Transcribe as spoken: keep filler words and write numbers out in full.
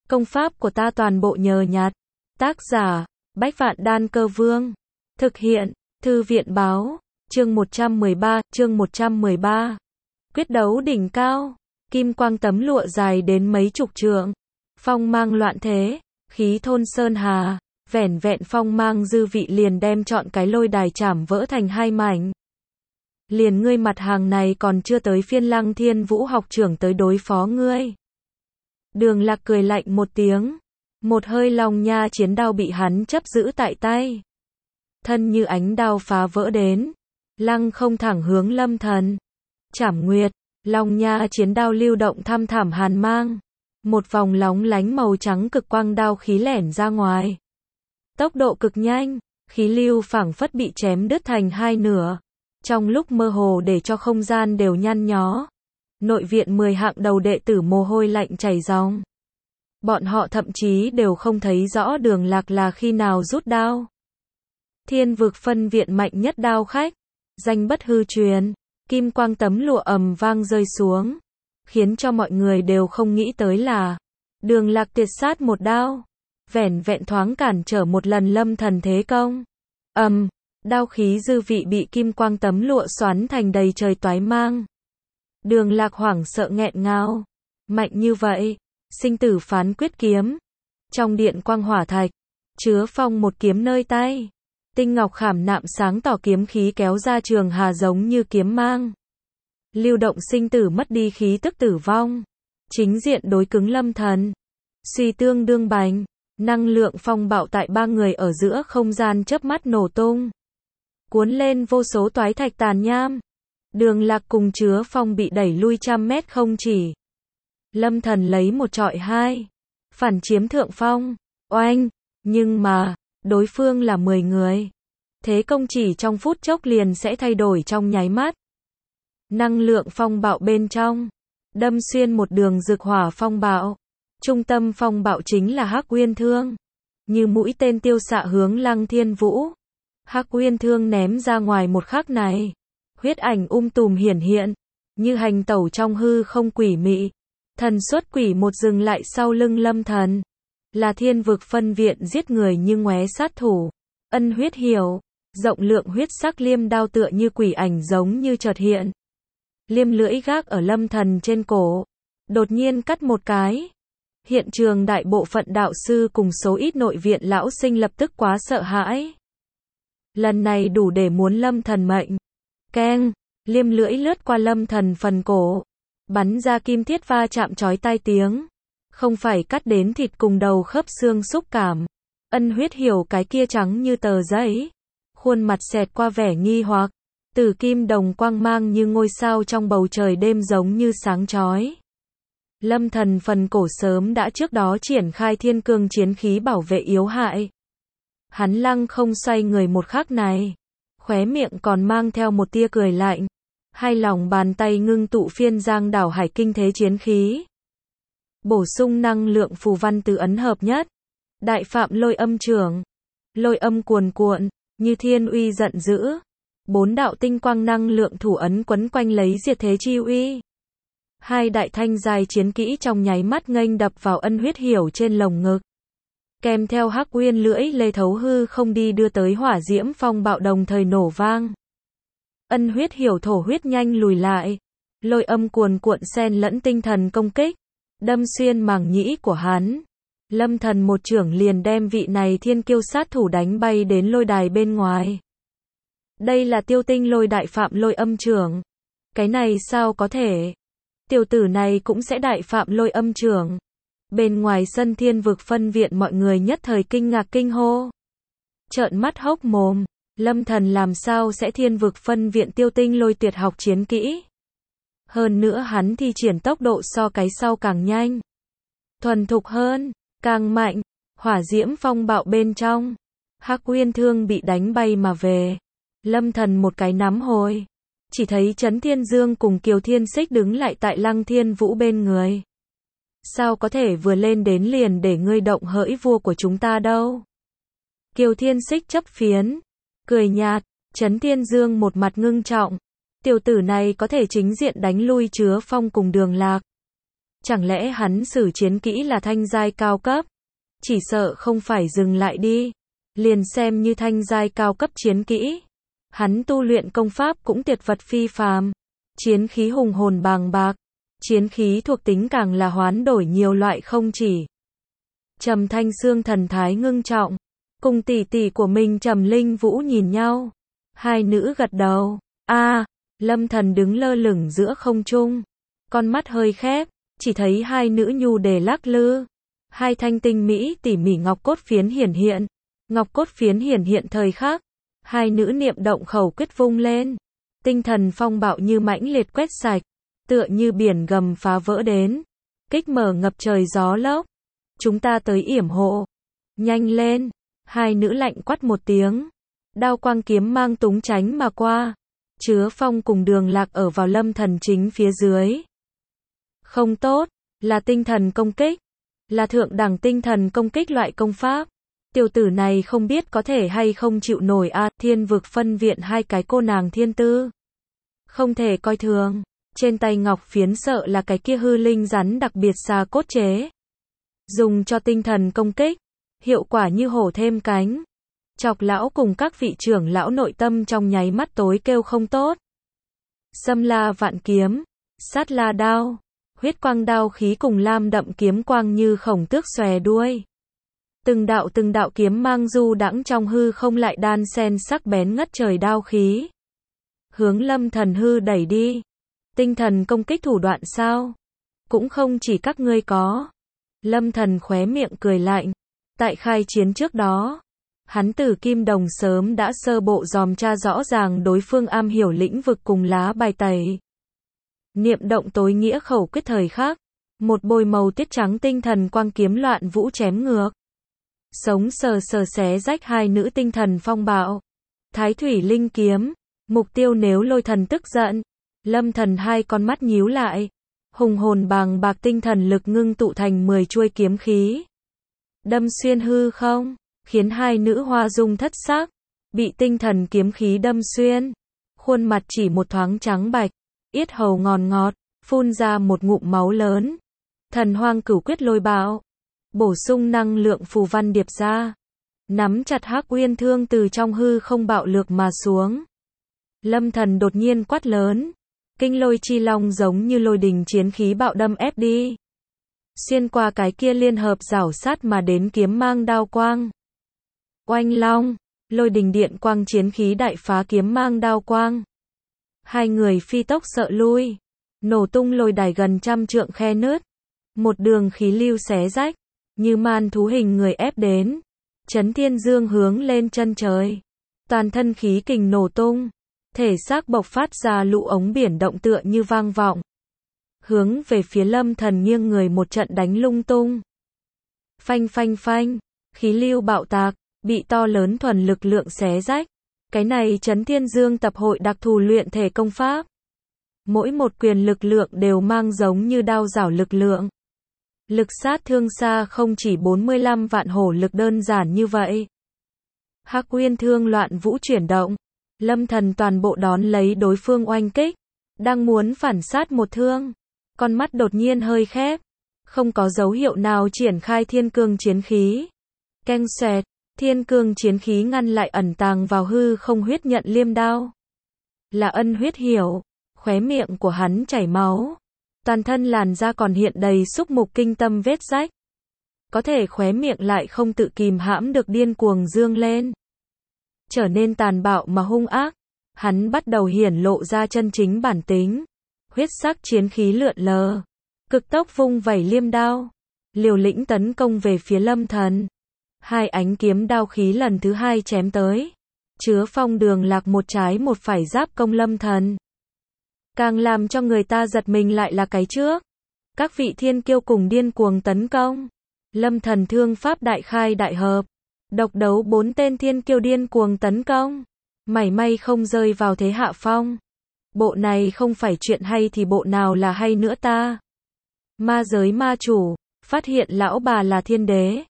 Công pháp của ta toàn bộ nhờ nhặt. Tác giả, Bách Vạn Đan Cơ Vương. Thực hiện, Thư viện Báo. Chương một trăm mười ba, chương một trăm mười ba. Quyết đấu đỉnh cao. Kim quang tấm lụa dài đến mấy chục trượng. Phong mang loạn thế, khí thôn sơn hà. Vẻn vẹn phong mang dư vị liền đem trọn cái lôi đài chảm vỡ thành hai mảnh. Liền ngươi mặt hàng này còn chưa tới phiên Lăng Thiên Vũ học trưởng tới đối phó ngươi. Đường Lạc cười lạnh một tiếng. Một hơi long nha chiến đao bị hắn chấp giữ tại tay. Thân như ánh đao phá vỡ đến. Lăng không thẳng hướng Lâm Thần. Trảm nguyệt, long nha chiến đao lưu động thăm thẳm hàn mang. Một vòng lóng lánh màu trắng cực quang đao khí lẻn ra ngoài. Tốc độ cực nhanh, khí lưu phảng phất bị chém đứt thành hai nửa. Trong lúc mơ hồ để cho không gian đều nhăn nhó. Nội viện mười hạng đầu đệ tử mồ hôi lạnh chảy ròng. Bọn họ thậm chí đều không thấy rõ Đường Lạc là khi nào rút đao. Thiên vực phân viện mạnh nhất đao khách, danh bất hư truyền, kim quang tấm lụa ầm vang rơi xuống, khiến cho mọi người đều không nghĩ tới là Đường Lạc tuyệt sát một đao, vẻn vẹn thoáng cản trở một lần Lâm Thần thế công. Ầm, um, đao khí dư vị bị kim quang tấm lụa xoắn thành đầy trời toái mang. Đường Lạc hoảng sợ nghẹn ngào, mạnh như vậy, sinh tử phán quyết kiếm. Trong điện quang hỏa thạch, chứa phong một kiếm nơi tay. Tinh ngọc khảm nạm sáng tỏ kiếm khí kéo ra trường hà giống như kiếm mang. Lưu động sinh tử mất đi khí tức tử vong. Chính diện đối cứng Lâm Thần. Suy tương đương bành, năng lượng phong bạo tại ba người ở giữa không gian chớp mắt nổ tung. Cuốn lên vô số toái thạch tàn nham. Đường Lạc cùng chứa phong bị đẩy lui trăm mét không chỉ. Lâm Thần lấy một trọi hai. Phản chiếm thượng phong. Oanh! Nhưng mà, đối phương là mười người. Thế công chỉ trong phút chốc liền sẽ thay đổi trong nháy mắt. Năng lượng phong bạo bên trong. Đâm xuyên một đường rực hỏa phong bạo. Trung tâm phong bạo chính là Hắc Uyên Thương. Như mũi tên tiêu xạ hướng Lăng Thiên Vũ. Hắc Uyên Thương ném ra ngoài một khắc này. Huyết ảnh um tùm hiển hiện. Như hành tẩu trong hư không quỷ mị. Thần xuất quỷ một dừng lại sau lưng Lâm Thần. Là thiên vực phân viện giết người như ngoé sát thủ. Ân huyết hiểu. Rộng lượng huyết sắc liêm đao tựa như quỷ ảnh giống như chợt hiện. Liêm lưỡi gác ở Lâm Thần trên cổ. Đột nhiên cắt một cái. Hiện trường đại bộ phận đạo sư cùng số ít nội viện lão sinh lập tức quá sợ hãi. Lần này đủ để muốn Lâm Thần mệnh. Keng, liêm lưỡi lướt qua Lâm Thần phần cổ. Bắn ra kim thiết va chạm chói tai tiếng. Không phải cắt đến thịt cùng đầu khớp xương xúc cảm. Ân huyết hiểu cái kia trắng như tờ giấy. Khuôn mặt xẹt qua vẻ nghi hoặc. Tử kim đồng quang mang như ngôi sao trong bầu trời đêm giống như sáng chói. Lâm Thần phần cổ sớm đã trước đó triển khai thiên cương chiến khí bảo vệ yếu hại. Hắn lăng không xoay người một khắc này. Khóe miệng còn mang theo một tia cười lạnh. Hai lòng bàn tay ngưng tụ phiên giang đảo hải kinh thế chiến khí. Bổ sung năng lượng phù văn từ ấn hợp nhất. Đại phạm lôi âm trưởng. Lôi âm cuồn cuộn, như thiên uy giận dữ. Bốn đạo tinh quang năng lượng thủ ấn quấn quanh lấy diệt thế chi uy. Hai đại thanh dài chiến kỹ trong nháy mắt nghênh đập vào ân huyết hiểu trên lồng ngực. Kèm theo Hắc Uyên lưỡi lê thấu hư không đi đưa tới hỏa diễm phong bạo đồng thời nổ vang. Ân huyết hiểu thổ huyết nhanh lùi lại. Lôi âm cuồn cuộn xen lẫn tinh thần công kích. Đâm xuyên màng nhĩ của hắn. Lâm Thần một chưởng liền đem vị này thiên kiêu sát thủ đánh bay đến lôi đài bên ngoài. Đây là tiêu tinh lôi đại phạm lôi âm chưởng. Cái này sao có thể? Tiểu tử này cũng sẽ đại phạm lôi âm chưởng. Bên ngoài sân thiên vực phân viện mọi người nhất thời kinh ngạc kinh hô. Trợn mắt hốc mồm. Lâm Thần làm sao sẽ thiên vực phân viện tiêu tinh lôi tuyệt học chiến kỹ? Hơn nữa hắn thi triển tốc độ so cái sau càng nhanh. Thuần thục hơn, càng mạnh. Hỏa diễm phong bạo bên trong. Hắc Uyên Thương bị đánh bay mà về. Lâm Thần một cái nắm hồi. Chỉ thấy Trấn Thiên Dương cùng Kiều Thiên Xích đứng lại tại Lăng Thiên Vũ bên người. Sao có thể vừa lên đến liền để ngươi động hỡi vua của chúng ta đâu? Kiều Thiên Xích chấp phiến. Cười nhạt. Trấn Thiên Dương một mặt ngưng trọng. Tiểu tử này có thể chính diện đánh lui chứa phong cùng Đường Lạc. Chẳng lẽ hắn sử chiến kỹ là thanh giai cao cấp? Chỉ sợ không phải dừng lại đi. Liền xem như thanh giai cao cấp chiến kỹ. Hắn tu luyện công pháp cũng tuyệt vật phi phàm. Chiến khí hùng hồn bàng bạc. Chiến khí thuộc tính càng là hoán đổi nhiều loại không chỉ. Trầm Thanh Sương thần thái ngưng trọng. Cùng tỷ tỷ của mình Trầm Linh Vũ nhìn nhau. Hai nữ gật đầu. A, Lâm Thần đứng lơ lửng giữa không trung. Con mắt hơi khép, chỉ thấy hai nữ nhu đề lắc lư. Hai thanh tinh mỹ tỉ mỉ ngọc cốt phiến hiển hiện. Ngọc cốt phiến hiển hiện thời khắc. Hai nữ niệm động khẩu quyết vung lên. Tinh thần phong bạo như mãnh liệt quét sạch. Tựa như biển gầm phá vỡ đến. Kích mở ngập trời gió lốc. Chúng ta tới yểm hộ. Nhanh lên. Hai nữ lạnh quát một tiếng. Đao quang kiếm mang túng tránh mà qua. Chứa Phong cùng Đường Lạc ở vào Lâm Thần chính phía dưới. Không tốt, là tinh thần công kích. Là thượng đẳng tinh thần công kích loại công pháp. Tiểu tử này không biết có thể hay không chịu nổi a, à, Thiên vực phân viện hai cái cô nàng thiên tư. Không thể coi thường. Trên tay ngọc phiến sợ là cái kia hư linh rắn đặc biệt xà cốt chế. Dùng cho tinh thần công kích. Hiệu quả như hổ thêm cánh. Chọc lão cùng các vị trưởng lão nội tâm trong nháy mắt tối kêu không tốt. Xâm la vạn kiếm. Sát la đao. Huyết quang đao khí cùng lam đậm kiếm quang như khổng tước xòe đuôi. Từng đạo từng đạo kiếm mang du đãng trong hư không lại đan xen sắc bén ngất trời đao khí. Hướng Lâm Thần hư đẩy đi. Tinh thần công kích thủ đoạn sao? Cũng không chỉ các ngươi có. Lâm Thần khóe miệng cười lạnh. Tại khai chiến trước đó, hắn từ Kim Đồng sớm đã sơ bộ dòm tra rõ ràng đối phương am hiểu lĩnh vực cùng lá bài tẩy. Niệm động tối nghĩa khẩu quyết thời khắc, một bôi màu tiết trắng tinh thần quang kiếm loạn vũ chém ngược. Sống sờ sờ xé rách hai nữ tinh thần phong bạo. Thái thủy linh kiếm, mục tiêu nếu lôi thần tức giận. Lâm Thần hai con mắt nhíu lại. Hùng hồn bàng bạc tinh thần lực ngưng tụ thành mười chuôi kiếm khí. Đâm xuyên hư không, khiến hai nữ hoa dung thất sắc. Bị tinh thần kiếm khí đâm xuyên. Khuôn mặt chỉ một thoáng trắng bạch. Yết hầu ngòn ngọt, phun ra một ngụm máu lớn. Thần hoang cửu quyết lôi bạo. Bổ sung năng lượng phù văn điệp ra. Nắm chặt Hắc Uyên thương từ trong hư không bạo lược mà xuống. Lâm Thần đột nhiên quát lớn. Kinh lôi chi long giống như lôi đình chiến khí bạo đâm ép đi. Xuyên qua cái kia liên hợp rảo sát mà đến kiếm mang đao quang. Oanh long, lôi đình điện quang chiến khí đại phá kiếm mang đao quang. Hai người phi tốc sợ lui. Nổ tung lôi đài gần trăm trượng khe nứt. Một đường khí lưu xé rách. Như man thú hình người ép đến. Chấn thiên dương hướng lên chân trời. Toàn thân khí kình nổ tung. Thể xác bộc phát ra lũ ống biển động tựa như vang vọng. Hướng về phía Lâm Thần nghiêng người một trận đánh lung tung. Phanh phanh phanh. Khí lưu bạo tạc. Bị to lớn thuần lực lượng xé rách. Cái này Chấn Thiên Dương tập hội đặc thù luyện thể công pháp. Mỗi một quyền lực lượng đều mang giống như đao rảo lực lượng. Lực sát thương xa không chỉ bốn mươi lăm vạn hổ lực đơn giản như vậy. Hắc Uyên thương loạn vũ chuyển động. Lâm Thần toàn bộ đón lấy đối phương oanh kích. Đang muốn phản sát một thương. Con mắt đột nhiên hơi khép. Không có dấu hiệu nào triển khai thiên cương chiến khí. Keng xoẹt. Thiên cương chiến khí ngăn lại ẩn tàng vào hư không huyết nhận liêm đao. Là Ân huyết hiểu. Khóe miệng của hắn chảy máu. Toàn thân làn da còn hiện đầy xúc mục kinh tâm vết rách. Có thể khóe miệng lại không tự kìm hãm được điên cuồng dương lên. Trở nên tàn bạo mà hung ác. Hắn bắt đầu hiển lộ ra chân chính bản tính. Huyết sắc chiến khí lượn lờ. Cực tốc vung vẩy liêm đao. Liều lĩnh tấn công về phía Lâm Thần. Hai ánh kiếm đao khí lần thứ hai chém tới. Chứa Phong Đường Lạc một trái một phải giáp công Lâm Thần. Càng làm cho người ta giật mình lại là cái trước. Các vị thiên kiêu cùng điên cuồng tấn công. Lâm Thần thương pháp đại khai đại hợp. Độc đấu bốn tên thiên kiêu điên cuồng tấn công. Mảy may không rơi vào thế hạ phong. Bộ này không phải chuyện hay thì bộ nào là hay nữa ta. Ma giới ma chủ. Phát hiện lão bà là thiên đế.